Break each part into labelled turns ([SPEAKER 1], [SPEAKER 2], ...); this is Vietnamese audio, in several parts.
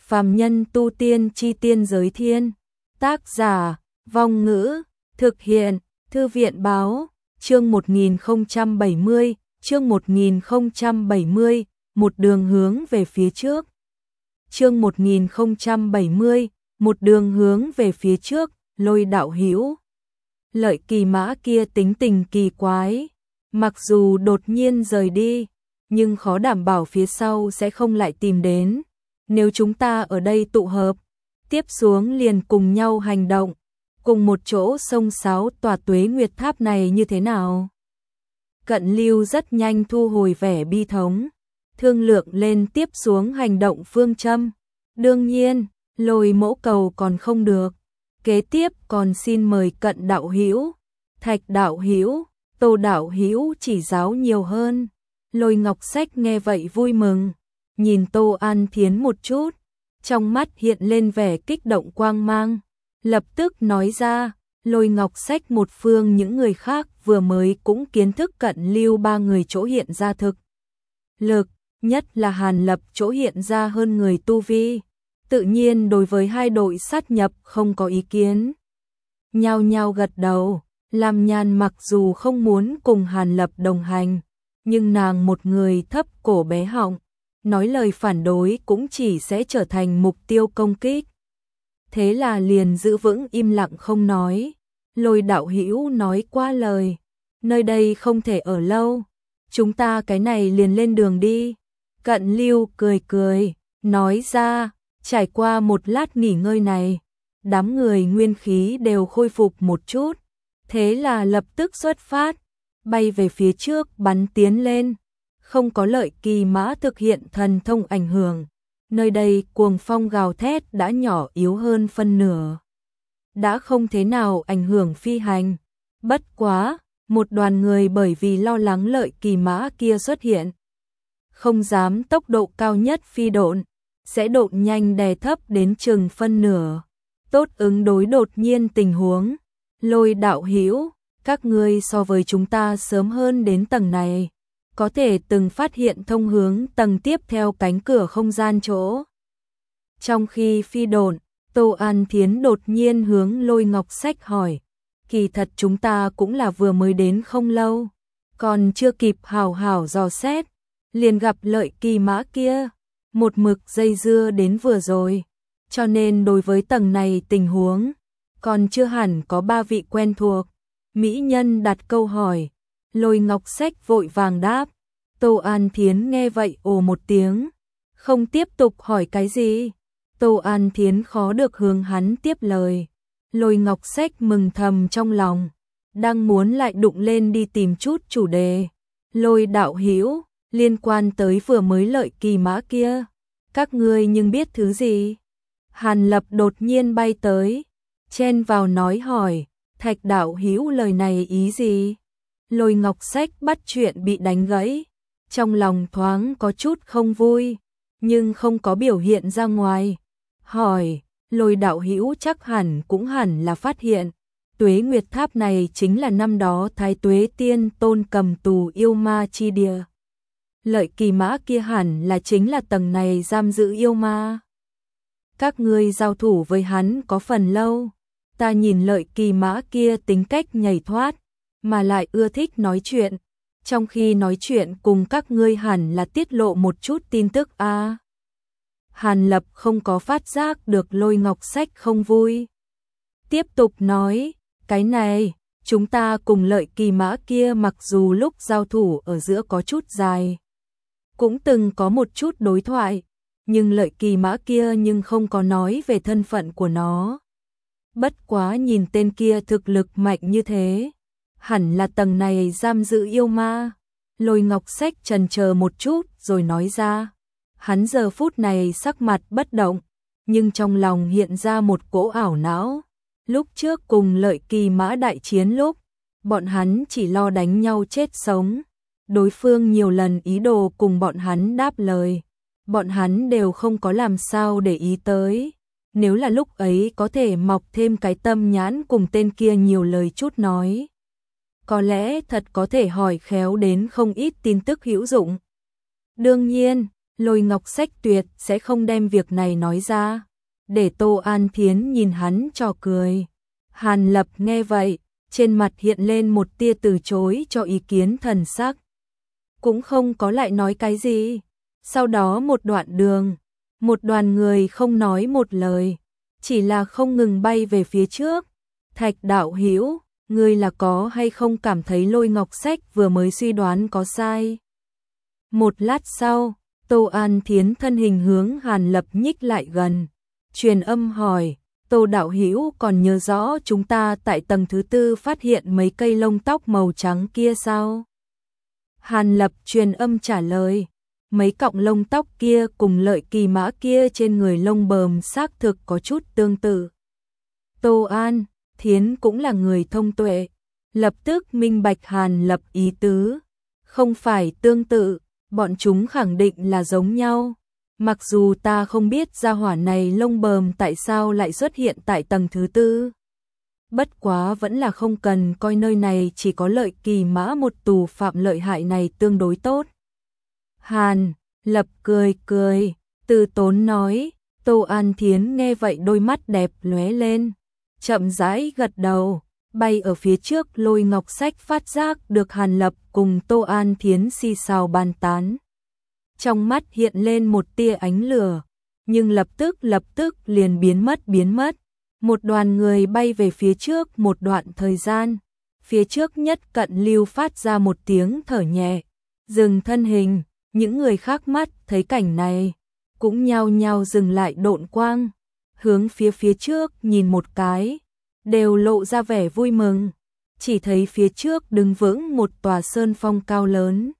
[SPEAKER 1] Phàm nhân tu tiên chi tiên giới thiên. Tác giả, Vong Ngữ, thực hiện, Thư viện báo, chương 1070, chương 1070, một đường hướng về phía trước. Chương 1070, một đường hướng về phía trước, Lôi đạo hữu. Lợi Kỳ Mã kia tính tình kỳ quái, mặc dù đột nhiên rời đi, nhưng khó đảm bảo phía sau sẽ không lại tìm đến. Nếu chúng ta ở đây tụ hợp, tiếp xuống liền cùng nhau hành động, cùng một chỗ xông xáo tòa Tuế Nguyệt Tháp này như thế nào? Cận Lưu rất nhanh thu hồi vẻ bi thống, thương lượng lên tiếp xuống hành động phương châm. Đương nhiên, Lôi mẫu cầu còn không được. Kế tiếp còn xin mời Cận đạo hữu, Thạch đạo hữu, Tô đạo hữu chỉ giáo nhiều hơn. Lôi Ngọc Sách nghe vậy vui mừng, nhìn Tô An Thiến một chút, trong mắt hiện lên vẻ kích động quang mang, lập tức nói ra, Lôi Ngọc Sách một phương những người khác vừa mới cũng kiến thức Cận Lưu ba người chỗ hiện ra thực lực, nhất là Hàn Lập chỗ hiện ra hơn người tu vi, tự nhiên đối với hai đội sát nhập không có ý kiến. Nhao nhao gật đầu, Lam Nhan mặc dù không muốn cùng Hàn Lập đồng hành, nhưng nàng một người thấp cổ bé họng, nói lời phản đối cũng chỉ sẽ trở thành mục tiêu công kích. Thế là liền giữ vững im lặng không nói. Lôi đạo hữu nói qua lời, nơi đây không thể ở lâu, chúng ta cái này liền lên đường đi. Cận Lưu cười cười, nói ra, trải qua một lát nghỉ ngơi này, đám người nguyên khí đều khôi phục một chút, thế là lập tức xuất phát, bay về phía trước bắn tiến lên. Không có Lợi Kỳ Mã thực hiện thần thông ảnh hưởng, nơi đây cuồng phong gào thét đã nhỏ yếu hơn phân nửa, đã không thế nào ảnh hưởng phi hành. Bất quá, một đoàn người bởi vì lo lắng Lợi Kỳ Mã kia xuất hiện, không dám tốc độ cao nhất phi độn, sẽ độn nhanh đè thấp đến chừng phân nửa, tốt ứng đối đột nhiên tình huống. Lôi đạo hữu, các ngươi so với chúng ta sớm hơn đến tầng này, có thể từng phát hiện thông hướng tầng tiếp theo cánh cửa không gian chỗ. Trong khi phi độn, Tô An Thiến đột nhiên hướng Lôi Ngọc Sách hỏi, kỳ thật chúng ta cũng là vừa mới đến không lâu, còn chưa kịp hào hào dò xét, liền gặp Lợi Kỳ Mã kia, một mực dây dưa đến vừa rồi, cho nên đối với tầng này tình huống, còn chưa hẳn có ba vị quen thuộc. Mỹ nhân đặt câu hỏi, Lôi Ngọc Sách vội vàng đáp. Tô An Thiến nghe vậy ồ một tiếng, không tiếp tục hỏi cái gì. Tô An Thiến khó được hướng hắn tiếp lời. Lôi Ngọc Sách mừng thầm trong lòng, đang muốn lại đụng lên đi tìm chút chủ đề. Lôi đạo hữu, liên quan tới vừa mới Lợi Kỳ Mã kia, các ngươi nhưng biết thứ gì? Hàn Lập đột nhiên bay tới, chen vào nói hỏi, Thạch đạo hữu lời này ý gì? Lôi Ngọc Sách bắt chuyện bị đánh gãy, trong lòng thoáng có chút không vui, nhưng không có biểu hiện ra ngoài. Hỏi, Lôi đạo hữu chắc cũng hẳn là phát hiện, Tuế Nguyệt Tháp này chính là năm đó Thái Tuế Tiên Tôn cầm tù yêu ma chi địa. Lợi Kỳ Mã kia hẳn là chính là tầng này giam giữ yêu ma. Các ngươi giao thủ với hắn có phần lâu, ta nhìn Lợi Kỳ Mã kia tính cách nhảy thoát, mà lại ưa thích nói chuyện, trong khi nói chuyện cùng các ngươi hẳn là tiết lộ một chút tin tức a. Hàn Lập không có phát giác được Lôi Ngọc Sách không vui, tiếp tục nói, cái này, chúng ta cùng Lợi Kỳ Mã kia mặc dù lúc giao thủ ở giữa có chút dài, cũng từng có một chút đối thoại, nhưng Lợi Kỳ Mã kia nhưng không có nói về thân phận của nó. Bất quá nhìn tên kia thực lực mạnh như thế, hẳn là tầng này giam giữ yêu ma. Lôi Ngọc Sách chần chờ một chút rồi nói ra, hắn giờ phút này sắc mặt bất động, nhưng trong lòng hiện ra một cỗ ảo não. Lúc trước cùng Lợi Kỳ Mã đại chiến lúc, bọn hắn chỉ lo đánh nhau chết sống, đối phương nhiều lần ý đồ cùng bọn hắn đáp lời, bọn hắn đều không có làm sao để ý tới. Nếu là lúc ấy có thể mọc thêm cái tâm nhãn cùng tên kia nhiều lời chút nói, có lẽ thật có thể hỏi khéo đến không ít tin tức hữu dụng. Đương nhiên, Lôi Ngọc Sách tuyệt sẽ không đem việc này nói ra, để Tô An Thiến nhìn hắn trò cười. Hàn Lập nghe vậy, trên mặt hiện lên một tia từ chối cho ý kiến thần sắc. Cũng không có lại nói cái gì. Sau đó một đoạn đường, một đoàn người không nói một lời, chỉ là không ngừng bay về phía trước. Thạch đạo hữu, ngươi là có hay không cảm thấy Lôi Ngọc Sách vừa mới suy đoán có sai? Một lát sau, Tô An Thiến thân hình hướng Hàn Lập nhích lại gần, truyền âm hỏi, Tô đạo hữu còn nhớ rõ chúng ta tại tầng thứ 4 phát hiện mấy cây lông tóc màu trắng kia sao? Hàn Lập truyền âm trả lời, mấy cọng lông tóc kia cùng Lợi Kỳ Mã kia trên người lông bờm xác thực có chút tương tự. Tô An Thiến cũng là người thông tuệ, lập tức minh bạch Hàn Lập ý tứ, không phải tương tự, bọn chúng khẳng định là giống nhau. Mặc dù ta không biết gia hỏa này lông bờm tại sao lại xuất hiện tại tầng thứ 4. Bất quá vẫn là không cần coi nơi này chỉ có Lợi Kỳ Mã một tù phạm lợi hại này tương đối tốt. Hàn Lập cười cười, từ tốn nói. Tô An Thiến nghe vậy đôi mắt đẹp lóe lên, chậm rãi gật đầu. Bay ở phía trước Lôi Ngọc Sách phát giác được Hàn Lập cùng Tô An Thiến xì xào bàn tán. Trong mắt hiện lên một tia ánh lửa, nhưng lập tức liền biến mất. Một đoàn người bay về phía trước một đoạn thời gian, phía trước nhất Cận Lưu phát ra một tiếng thở nhẹ, dừng thân hình. Những người khác mắt thấy cảnh này, cũng nhao nhao dừng lại độn quang, hướng phía trước nhìn một cái, đều lộ ra vẻ vui mừng. Chỉ thấy phía trước đứng vững một tòa sơn phong cao lớn.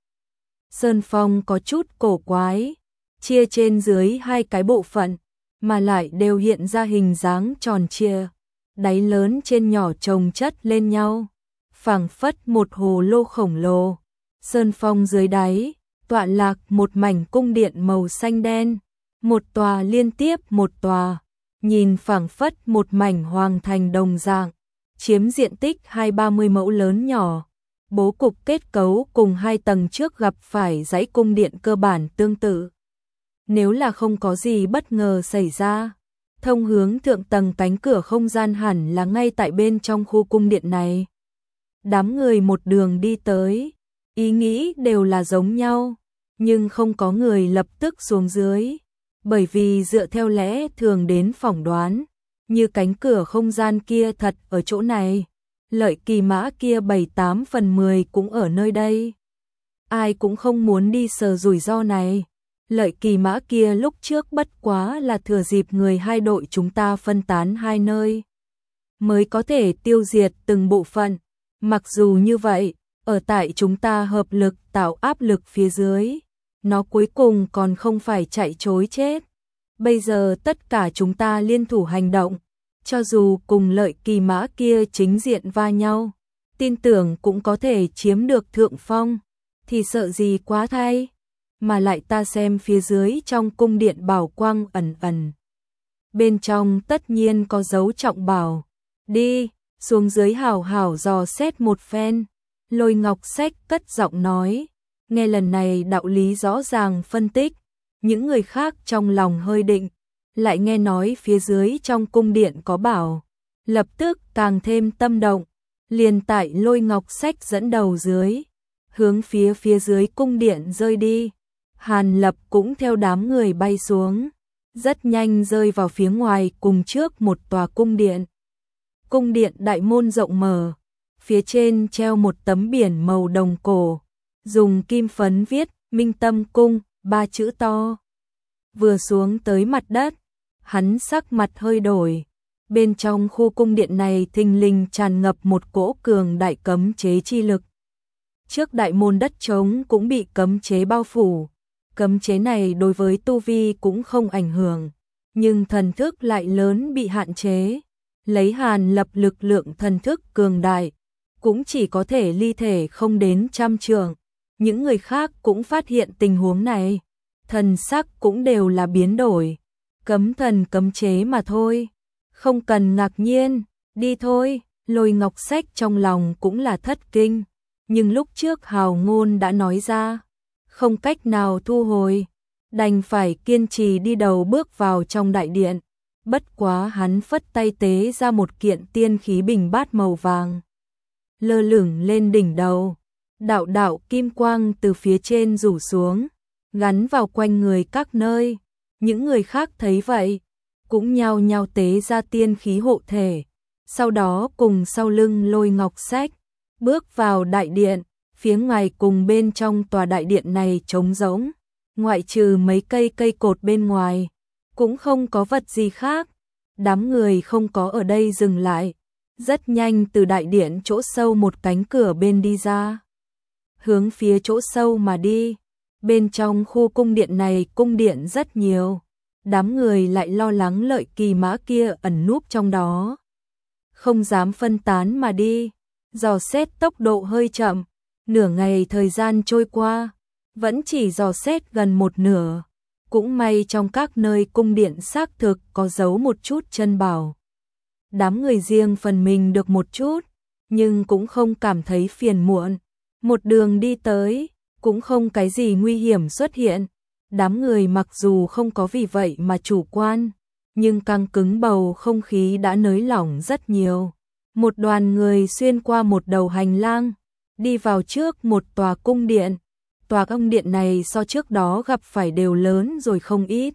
[SPEAKER 1] Sơn phong có chút cổ quái, chia trên dưới hai cái bộ phận, mà lại đều hiện ra hình dáng tròn trịa, đáy lớn trên nhỏ chồng chất lên nhau, phảng phất một hồ lô khổng lồ. Sơn phong dưới đáy tọa lạc một mảnh cung điện màu xanh đen, một tòa liên tiếp một tòa, nhìn phảng phất một mảnh hoàng thành đồng dạng, chiếm diện tích 20-30 mẫu lớn nhỏ. Bố cục kết cấu cùng hai tầng trước gặp phải dãy cung điện cơ bản tương tự. Nếu là không có gì bất ngờ xảy ra, thông hướng thượng tầng cánh cửa không gian hẳn là ngay tại bên trong khu cung điện này. Đám người một đường đi tới, ý nghĩ đều là giống nhau, nhưng không có người lập tức xuống dưới, bởi vì dựa theo lẽ thường đến phỏng đoán, như cánh cửa không gian kia thật ở chỗ này, Lợi Kỳ Mã kia 7-8 phần 10 cũng ở nơi đây. Ai cũng không muốn đi sờ rủi ro này. Lợi Kỳ Mã kia lúc trước bất quá là thừa dịp người hai đội chúng ta phân tán hai nơi, mới có thể tiêu diệt từng bộ phận. Mặc dù như vậy, ở tại chúng ta hợp lực tạo áp lực phía dưới, nó cuối cùng còn không phải chạy trối chết. Bây giờ tất cả chúng ta liên thủ hành động, cho dù cùng Lợi Kỳ Mã kia chính diện va nhau, tin tưởng cũng có thể chiếm được thượng phong, thì sợ gì quá thay. Mà lại ta xem phía dưới trong cung điện bảo quang ẩn ẩn, bên trong tất nhiên có dấu trọng bảo. Đi, xuống dưới hảo hảo dò xét một phen. Lôi Ngọc Sách cất giọng nói, nghe lần này đạo lý rõ ràng phân tích, những người khác trong lòng hơi định, lại nghe nói phía dưới trong cung điện có bảo, lập tức càng thêm tâm động, liền tại Lôi Ngọc Sách dẫn đầu dưới, hướng phía dưới cung điện rơi đi. Hàn Lập cũng theo đám người bay xuống, rất nhanh rơi vào phía ngoài cùng trước một tòa cung điện. Cung điện đại môn rộng mở, phía trên treo một tấm biển màu đồng cổ, dùng kim phấn viết Minh Tâm Cung 3 chữ to. Vừa xuống tới mặt đất, hắn sắc mặt hơi đổi. Bên trong khu cung điện này thình lình tràn ngập một cỗ cường đại cấm chế chi lực. Trước đại môn đất trống cũng bị cấm chế bao phủ. Cấm chế này đối với tu vi cũng không ảnh hưởng, nhưng thần thức lại lớn bị hạn chế. Lấy Hàn Lập lực lượng thần thức cường đại, cũng chỉ có thể ly thể không đến 100 trượng. Những người khác cũng phát hiện tình huống này, thần sắc cũng đều là biến đổi. Cấm thần cấm chế mà thôi, không cần ngạc nhiên, đi thôi. Lôi Ngọc Sách trong lòng cũng là thất kinh, nhưng lúc trước hào ngôn đã nói ra, không cách nào thu hồi. đành phải kiên trì đi đầu bước vào trong đại điện. Bất quá hắn phất tay tế ra một kiện tiên khí bình bát màu vàng, lơ lửng lên đỉnh đầu. Đạo đạo kim quang từ phía trên rủ xuống, gắn vào quanh người các nơi. Những người khác thấy vậy, cũng nhao nhao tế ra tiên khí hộ thể, sau đó cùng sau lưng Lôi Ngọc Sách, bước vào đại điện. Phía ngoài cùng bên trong tòa đại điện này trống rỗng, ngoại trừ mấy cây cột bên ngoài, cũng không có vật gì khác. Đám người không có ở đây dừng lại, rất nhanh từ đại điện chỗ sâu một cánh cửa bên đi ra, hướng phía chỗ sâu mà đi. Bên trong khu cung điện này cung điện rất nhiều, đám người lại lo lắng Lợi Kỳ Mã kia ẩn núp trong đó, không dám phân tán mà đi, dò xét tốc độ hơi chậm. Nửa ngày thời gian trôi qua, vẫn chỉ dò xét gần một nửa. Cũng may trong các nơi cung điện xác thực có giấu một chút chân bảo. Đám người riêng phần mình được một chút, nhưng cũng không cảm thấy phiền muộn. Một đường đi tới, cũng không cái gì nguy hiểm xuất hiện. Đám người mặc dù không có vì vậy mà chủ quan, nhưng căng cứng bầu không khí đã nới lỏng rất nhiều. Một đoàn người xuyên qua một đầu hành lang, đi vào trước một tòa cung điện. Tòa cung điện này so trước đó gặp phải đều lớn rồi không ít,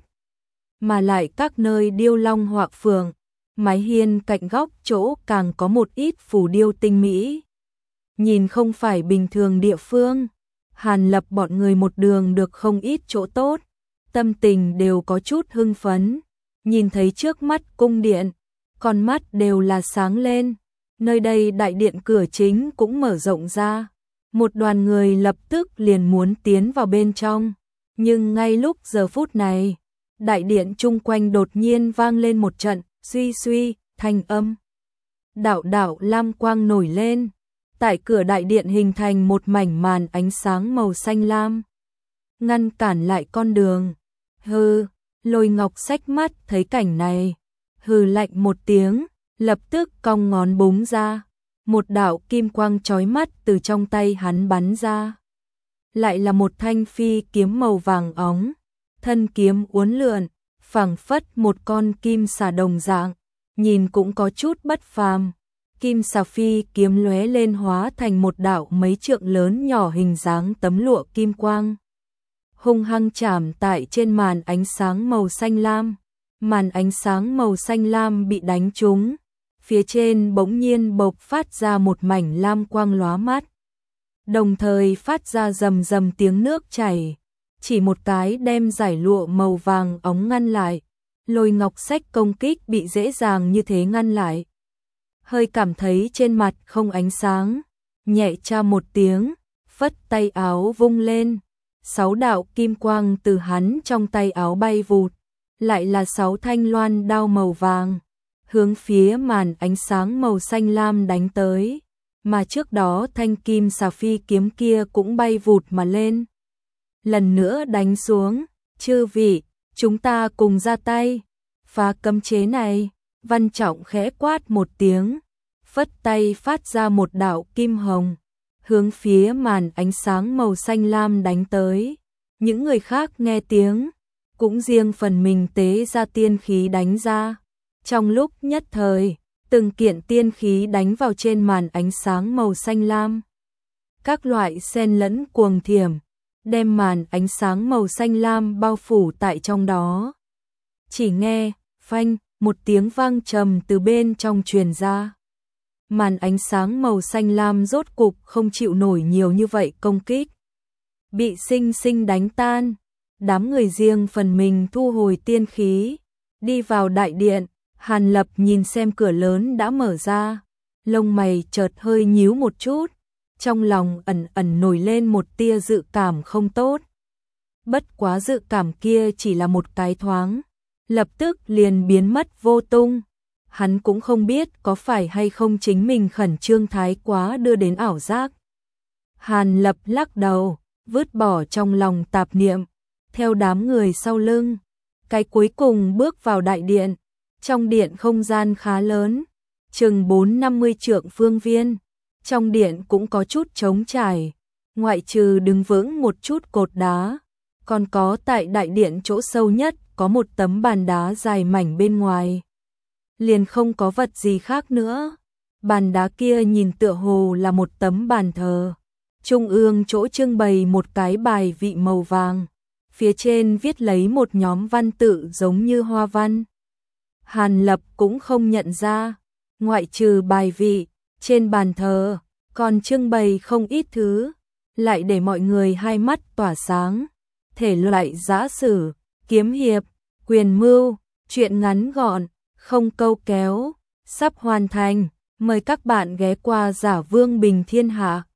[SPEAKER 1] mà lại các nơi điêu long họa phượng, mái hiên cạnh góc chỗ càng có một ít phù điêu tinh mỹ. Nhìn không phải bình thường địa phương, Hàn Lập bọn người một đường được không ít chỗ tốt, tâm tình đều có chút hưng phấn. Nhìn thấy trước mắt cung điện, con mắt đều là sáng lên. Nơi đây đại điện cửa chính cũng mở rộng ra. Một đoàn người lập tức liền muốn tiến vào bên trong. Nhưng ngay lúc giờ phút này, đại điện chung quanh đột nhiên vang lên một trận suy suy thanh âm. Đạo đạo lam quang nổi lên. Tại cửa đại điện hình thành một mảnh màn ánh sáng màu xanh lam, ngăn cản lại con đường. Hừ, Lôi Ngọc Sách mắt thấy cảnh này, hừ lạnh một tiếng, lập tức cong ngón búng ra. Một đạo kim quang chói mắt từ trong tay hắn bắn ra. Lại là một thanh phi kiếm màu vàng óng, thân kiếm uốn lượn, phảng phất một con kim xà đồng dạng, nhìn cũng có chút bất phàm. Kim xà phi kiếm lóe lên hóa thành một đạo mấy trượng lớn nhỏ hình dáng tấm lụa kim quang, hung hăng chạm tại trên màn ánh sáng màu xanh lam. Màn ánh sáng màu xanh lam bị đánh trúng, phía trên bỗng nhiên bộc phát ra một mảnh lam quang lóa mắt, đồng thời phát ra rầm rầm tiếng nước chảy, chỉ một cái đem giải lụa màu vàng óng ngăn lại. Lôi Ngọc Sách công kích bị dễ dàng như thế ngăn lại, hơi cảm thấy trên mặt không ánh sáng, nhẹ cha một tiếng, phất tay áo vung lên, 6 đạo kim quang từ hắn trong tay áo bay vụt, lại là 6 thanh loan đao màu vàng, hướng phía màn ánh sáng màu xanh lam đánh tới, mà trước đó thanh kim xà phi kiếm kia cũng bay vụt mà lên, lần nữa đánh xuống. Chư vị, chúng ta cùng ra tay, phá cấm chế này. Văn Trọng khẽ quát một tiếng, phất tay phát ra một đạo kim hồng, hướng phía màn ánh sáng màu xanh lam đánh tới. Những người khác nghe tiếng, cũng riêng phần mình tế ra tiên khí đánh ra. Trong lúc nhất thời, từng kiện tiên khí đánh vào trên màn ánh sáng màu xanh lam. Các loại xen lẫn cuồng thiểm, đem màn ánh sáng màu xanh lam bao phủ tại trong đó. Chỉ nghe, phanh, một tiếng vang trầm từ bên trong truyền ra. Màn ánh sáng màu xanh lam rốt cục không chịu nổi nhiều như vậy công kích, bị sinh sinh đánh tan. Đám người riêng phần mình thu hồi tiên khí, đi vào đại điện. Hàn Lập nhìn xem cửa lớn đã mở ra, lông mày chợt hơi nhíu một chút, trong lòng ẩn ẩn nổi lên một tia dự cảm không tốt. Bất quá dự cảm kia chỉ là một cái thoáng, lập tức liền biến mất vô tung. Hắn cũng không biết có phải hay không chính mình khẩn trương thái quá đưa đến ảo giác. Hàn Lập lắc đầu, vứt bỏ trong lòng tạp niệm, theo đám người sau lưng, cái cuối cùng bước vào đại điện. Trong điện không gian khá lớn, chừng 4-50 trượng phương viên. Trong điện cũng có chút trống trải, ngoại trừ đứng vững một chút cột đá, Còn có tại đại điện chỗ sâu nhất, có một tấm bàn đá dài mảnh bên ngoài. Liền không có vật gì khác nữa. Bàn đá kia nhìn tựa hồ là một tấm bàn thờ. Trung ương chỗ trưng bày một cái bài vị màu vàng. Phía trên viết lấy một nhóm văn tự giống như hoa văn. Hàn Lập cũng không nhận ra. Ngoại trừ bài vị, trên bàn thờ, còn trưng bày không ít thứ. Lại để mọi người hai mắt tỏa sáng. Thể loại giã sử, kiếm hiệp, quyền mưu, truyện ngắn gọn, không câu kéo, sắp hoàn thành. Mời các bạn ghé qua Giả Vương Bình Thiên Hạ.